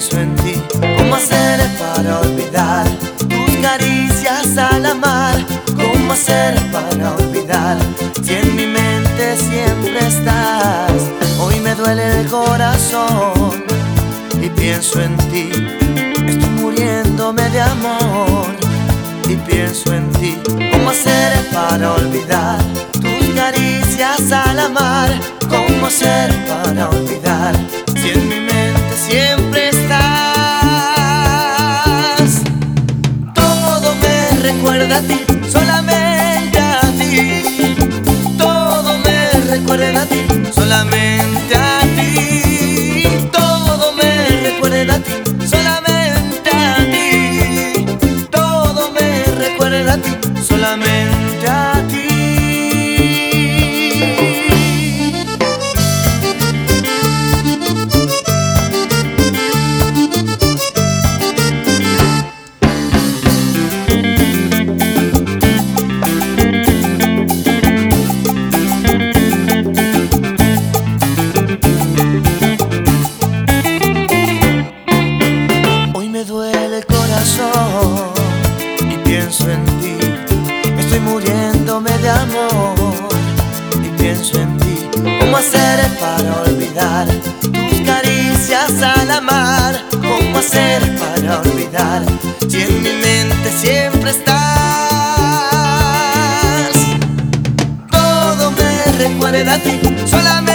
pienso en ti. ¿Cómo hacer para olvidar tus caricias al amar? ¿Cómo hacer para olvidar si en mi mente siempre estás? Hoy me duele el corazón y pienso en ti. Estoy muriéndome de amor y pienso en ti. ¿Cómo hacer para olvidar tus caricias al amar? ¿Cómo hacer para olvidar si en mi mente siempre estás? Todo me recuerda a ti, solamente a ti. Todo me recuerda a ti, solamente a ti. Todo me recuerda a ti, solamente a ti. Todo me recuerda a ti, solamente a ti. Y pienso en ti, estoy muriéndome de amor y pienso en ti. ¿Cómo hacer para olvidar tus caricias al amar? ¿Cómo hacer para olvidar si en mi mente siempre estás? Todo me recuerda a ti, solamente